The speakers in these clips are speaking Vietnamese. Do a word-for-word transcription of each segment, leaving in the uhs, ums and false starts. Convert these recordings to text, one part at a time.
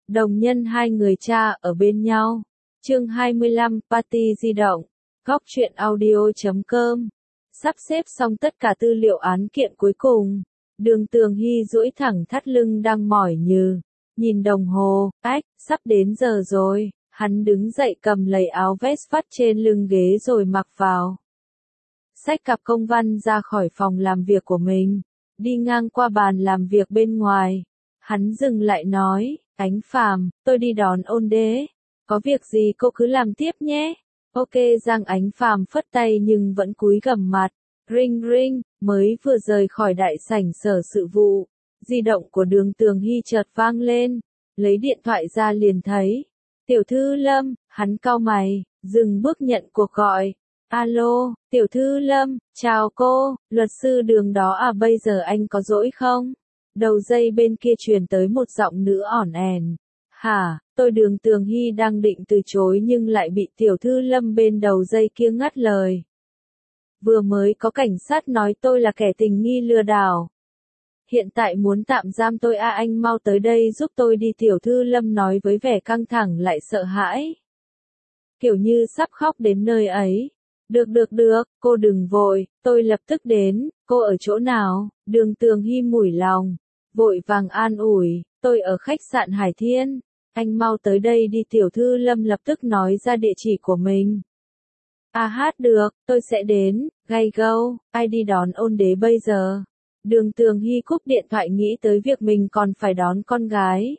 Đồng nhân hai người cha ở bên nhau. Chương hai mươi lăm, Party di động. Góc truyện audio chấm com. Sắp xếp xong tất cả tư liệu án kiện cuối cùng. Đường Tường Hy duỗi thẳng thắt lưng đang mỏi nhừ. Nhìn đồng hồ, ách, sắp đến giờ rồi. Hắn đứng dậy cầm lấy áo vest vắt trên lưng ghế rồi mặc vào. Xách cặp công văn ra khỏi phòng làm việc của mình. Đi ngang qua bàn làm việc bên ngoài. Hắn dừng lại nói, Ánh Phàm, tôi đi đón ôn đế. Có việc gì cô cứ làm tiếp nhé. Ok. Giang Ánh Phàm phất tay nhưng vẫn cúi gằm mặt. Ring ring, mới vừa rời khỏi đại sảnh sở sự vụ. Di động của Đường Tường Hy chợt vang lên. Lấy điện thoại ra liền thấy. Tiểu thư Lâm, hắn cau mày, dừng bước nhận cuộc gọi. Alo, tiểu thư Lâm, chào cô, luật sư Đường đó à, bây giờ anh có rỗi không? Đầu dây bên kia truyền tới một giọng nữ ỏn ẻn. Hả, tôi Đường Tường Hy đang định từ chối nhưng lại bị tiểu thư Lâm bên đầu dây kia ngắt lời. Vừa mới có cảnh sát nói tôi là kẻ tình nghi lừa đảo. Hiện tại muốn tạm giam tôi à, anh mau tới đây giúp tôi đi, tiểu thư Lâm nói với vẻ căng thẳng lại sợ hãi. Kiểu như sắp khóc đến nơi ấy. Được được được, cô đừng vội, tôi lập tức đến, cô ở chỗ nào? Đường Tường Hy mủi lòng, vội vàng an ủi, tôi ở khách sạn Hải Thiên, anh mau tới đây đi, tiểu thư Lâm lập tức nói ra địa chỉ của mình. À hát được, tôi sẽ đến, gay go, ai đi đón ôn đế bây giờ? Đường Tường Hy cúp điện thoại nghĩ tới việc mình còn phải đón con gái.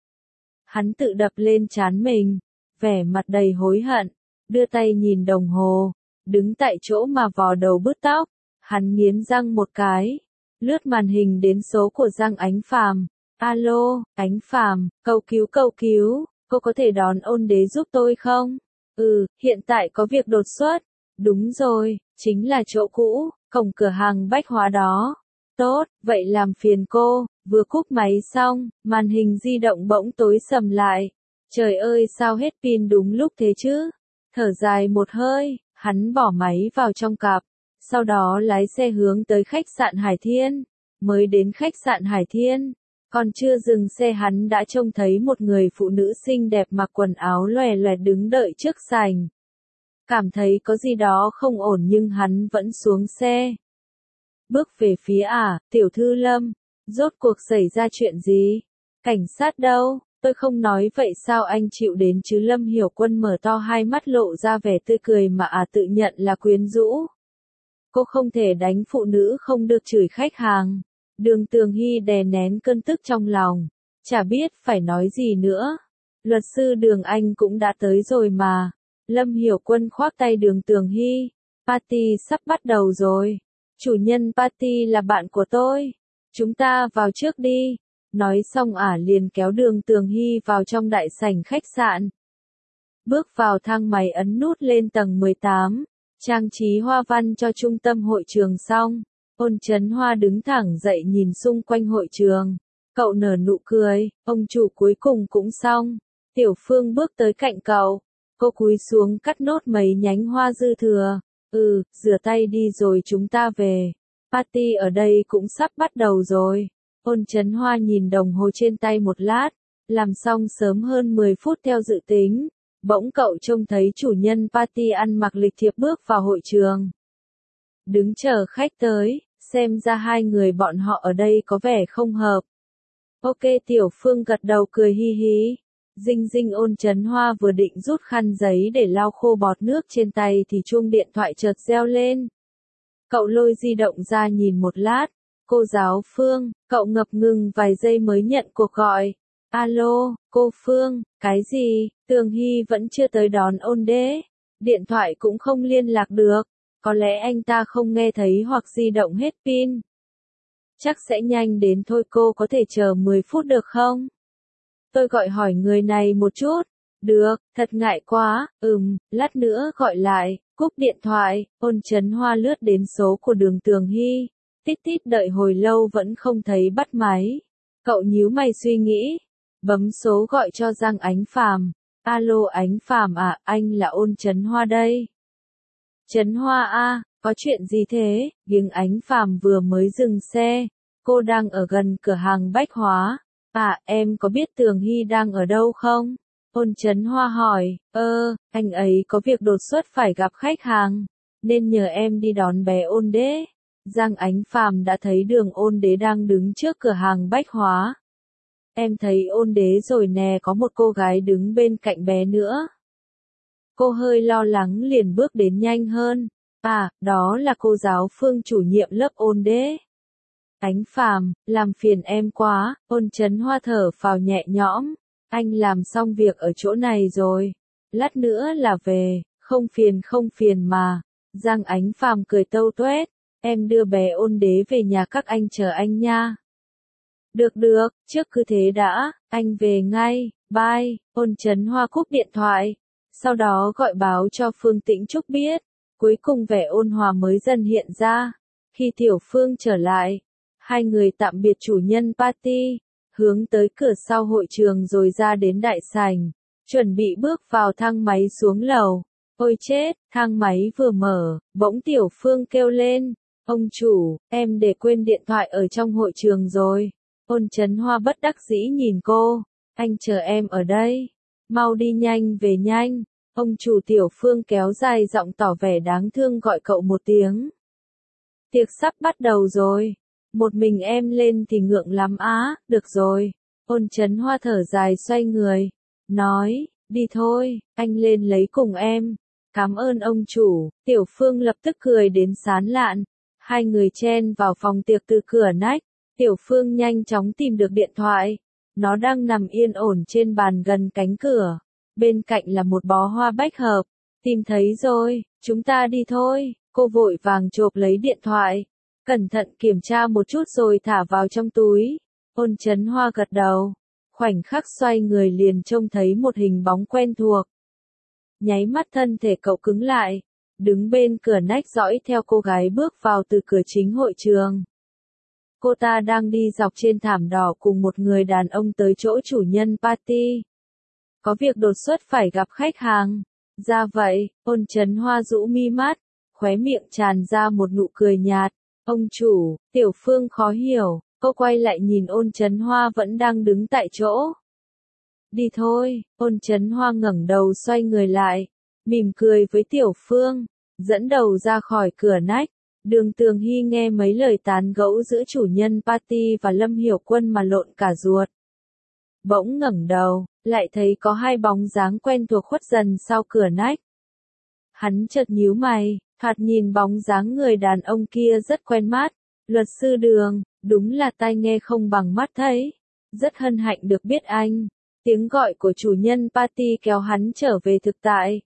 Hắn tự đập lên trán mình, vẻ mặt đầy hối hận, đưa tay nhìn đồng hồ. Đứng tại chỗ mà vò đầu bứt tóc, hắn nghiến răng một cái, lướt màn hình đến số của Giang Ánh Phàm. Alo, Ánh Phàm, cầu cứu cầu cứu, cô có thể đón ôn đế giúp tôi không? Ừ, hiện tại có việc đột xuất. Đúng rồi, chính là chỗ cũ, cổng cửa hàng bách hóa đó. Tốt, vậy làm phiền cô. Vừa cúp máy xong, màn hình di động bỗng tối sầm lại. Trời ơi, sao hết pin đúng lúc thế chứ? Thở dài một hơi. Hắn bỏ máy vào trong cặp, sau đó lái xe hướng tới khách sạn Hải Thiên. Mới đến khách sạn Hải Thiên, còn chưa dừng xe hắn đã trông thấy một người phụ nữ xinh đẹp mặc quần áo lòe loẹt đứng đợi trước sảnh. Cảm thấy có gì đó không ổn nhưng hắn vẫn xuống xe. Bước về phía à, tiểu thư Lâm, rốt cuộc xảy ra chuyện gì? Cảnh sát đâu? Tôi không nói vậy sao anh chịu đến chứ? Lâm Hiểu Quân mở to hai mắt lộ ra vẻ tươi cười mà à tự nhận là quyến rũ. Cô không thể đánh phụ nữ, không được chửi khách hàng. Đường Tường Hy đè nén cơn tức trong lòng. Chả biết phải nói gì nữa. Luật sư Đường anh cũng đã tới rồi mà. Lâm Hiểu Quân khoác tay Đường Tường Hy. Party sắp bắt đầu rồi. Chủ nhân party là bạn của tôi. Chúng ta vào trước đi. Nói xong ả liền kéo Đường Tường Hy vào trong đại sảnh khách sạn. Bước vào thang máy ấn nút lên tầng mười tám, trang trí hoa văn cho trung tâm hội trường xong. Ôn Chấn Hoa đứng thẳng dậy nhìn xung quanh hội trường. Cậu nở nụ cười, ông chủ cuối cùng cũng xong. Tiểu Phương bước tới cạnh cậu. Cô cúi xuống cắt nốt mấy nhánh hoa dư thừa. Ừ, rửa tay đi rồi chúng ta về. Party ở đây cũng sắp bắt đầu rồi. Ôn Chấn Hoa nhìn đồng hồ trên tay một lát, làm xong sớm hơn mười phút theo dự tính. Bỗng cậu trông thấy chủ nhân party ăn mặc lịch thiệp bước vào hội trường. Đứng chờ khách tới, xem ra hai người bọn họ ở đây có vẻ không hợp. Ok, Tiểu Phương gật đầu cười hi hí. Dinh dinh. Ôn Chấn Hoa vừa định rút khăn giấy để lau khô bọt nước trên tay thì chuông điện thoại chợt reo lên. Cậu lôi di động ra nhìn một lát. Cô giáo Phương, cậu ngập ngừng vài giây mới nhận cuộc gọi. Alo, cô Phương, cái gì? Tường Hy vẫn chưa tới đón ôn đế. Điện thoại cũng không liên lạc được. Có lẽ anh ta không nghe thấy hoặc di động hết pin. Chắc sẽ nhanh đến thôi, cô có thể chờ mười phút được không? Tôi gọi hỏi người này một chút. Được, thật ngại quá, ừm, lát nữa gọi lại. Cúp điện thoại, Ôn Chấn Hoa lướt đến số của Đường Tường Hy. Tít tít đợi hồi lâu vẫn không thấy bắt máy. Cậu nhíu mày suy nghĩ. Bấm số gọi cho Giang Ánh Phàm. Alo Ánh Phàm à, anh là Ôn Chấn Hoa đây. Chấn Hoa a, có chuyện gì thế? Giang Ánh Phàm vừa mới dừng xe. Cô đang ở gần cửa hàng bách hóa. À, em có biết Tường Hy đang ở đâu không? Ôn Chấn Hoa hỏi, ơ, anh ấy có việc đột xuất phải gặp khách hàng, nên nhờ em đi đón bé Ôn Đế. Giang Ánh Phàm đã thấy Đường Ôn Đế đang đứng trước cửa hàng bách hóa. Em thấy Ôn Đế rồi nè, có một cô gái đứng bên cạnh bé nữa. Cô hơi lo lắng liền bước đến nhanh hơn. À, đó là cô giáo Phương chủ nhiệm lớp Ôn Đế. Ánh Phàm, làm phiền em quá. Ôn Chấn Hoa thở phào nhẹ nhõm. Anh làm xong việc ở chỗ này rồi. Lát nữa là về, không phiền không phiền mà. Giang Ánh Phàm cười tâu tuét. Em đưa bé Ôn Đế về nhà các anh chờ anh nha. Được được, trước cứ thế đã, anh về ngay, bye. Ôn Chấn Hoa cúp điện thoại. Sau đó gọi báo cho Phương Tĩnh Trúc biết. Cuối cùng vẻ ôn hòa mới dần hiện ra. Khi Tiểu Phương trở lại, hai người tạm biệt chủ nhân party, hướng tới cửa sau hội trường rồi ra đến đại sảnh, chuẩn bị bước vào thang máy xuống lầu. Ôi chết, thang máy vừa mở, bỗng Tiểu Phương kêu lên, ông chủ, em để quên điện thoại ở trong hội trường rồi. Ôn Chấn Hoa bất đắc dĩ nhìn cô, anh chờ em ở đây, mau đi nhanh về nhanh. Ông chủ. Tiểu Phương kéo dài giọng tỏ vẻ đáng thương gọi cậu một tiếng. Tiệc sắp bắt đầu rồi. Một mình em lên thì ngượng lắm á, được rồi. Ôn Chấn Hoa thở dài xoay người. Nói, đi thôi, anh lên lấy cùng em. Cảm ơn ông chủ. Tiểu Phương lập tức cười đến sán lạn. Hai người chen vào phòng tiệc từ cửa nách. Tiểu Phương nhanh chóng tìm được điện thoại. Nó đang nằm yên ổn trên bàn gần cánh cửa. Bên cạnh là một bó hoa bách hợp. Tìm thấy rồi, chúng ta đi thôi. Cô vội vàng chộp lấy điện thoại. Cẩn thận kiểm tra một chút rồi thả vào trong túi. Ôn Chấn Hoa gật đầu. Khoảnh khắc xoay người liền trông thấy một hình bóng quen thuộc. Nháy mắt thân thể cậu cứng lại. Đứng bên cửa nách dõi theo cô gái bước vào từ cửa chính hội trường. Cô ta đang đi dọc trên thảm đỏ cùng một người đàn ông tới chỗ chủ nhân party. Có việc đột xuất phải gặp khách hàng. Ra vậy, Ôn Chấn Hoa rũ mi mắt, khóe miệng tràn ra một nụ cười nhạt. Ông chủ, Tiểu Phương khó hiểu, cô quay lại nhìn Ôn Chấn Hoa vẫn đang đứng tại chỗ. Đi thôi, Ôn Chấn Hoa ngẩng đầu xoay người lại, mỉm cười với Tiểu Phương, dẫn đầu ra khỏi cửa nách. Đường Tường Hy nghe mấy lời tán gẫu giữa chủ nhân party và Lâm Hiểu Quân mà lộn cả ruột. Bỗng ngẩng đầu, lại thấy có hai bóng dáng quen thuộc khuất dần sau cửa nách. Hắn chợt nhíu mày, thoạt nhìn bóng dáng người đàn ông kia rất quen mắt. Luật sư Đường, đúng là tai nghe không bằng mắt thấy. Rất hân hạnh được biết anh. Tiếng gọi của chủ nhân party kéo hắn trở về thực tại.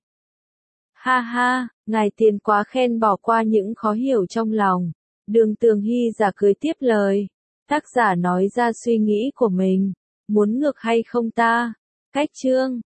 Ha ha, ngài tiền quá khen bỏ qua những khó hiểu trong lòng. Đường Tường Hy giả cười tiếp lời. Tác giả nói ra suy nghĩ của mình. Muốn ngược hay không ta? Cách chương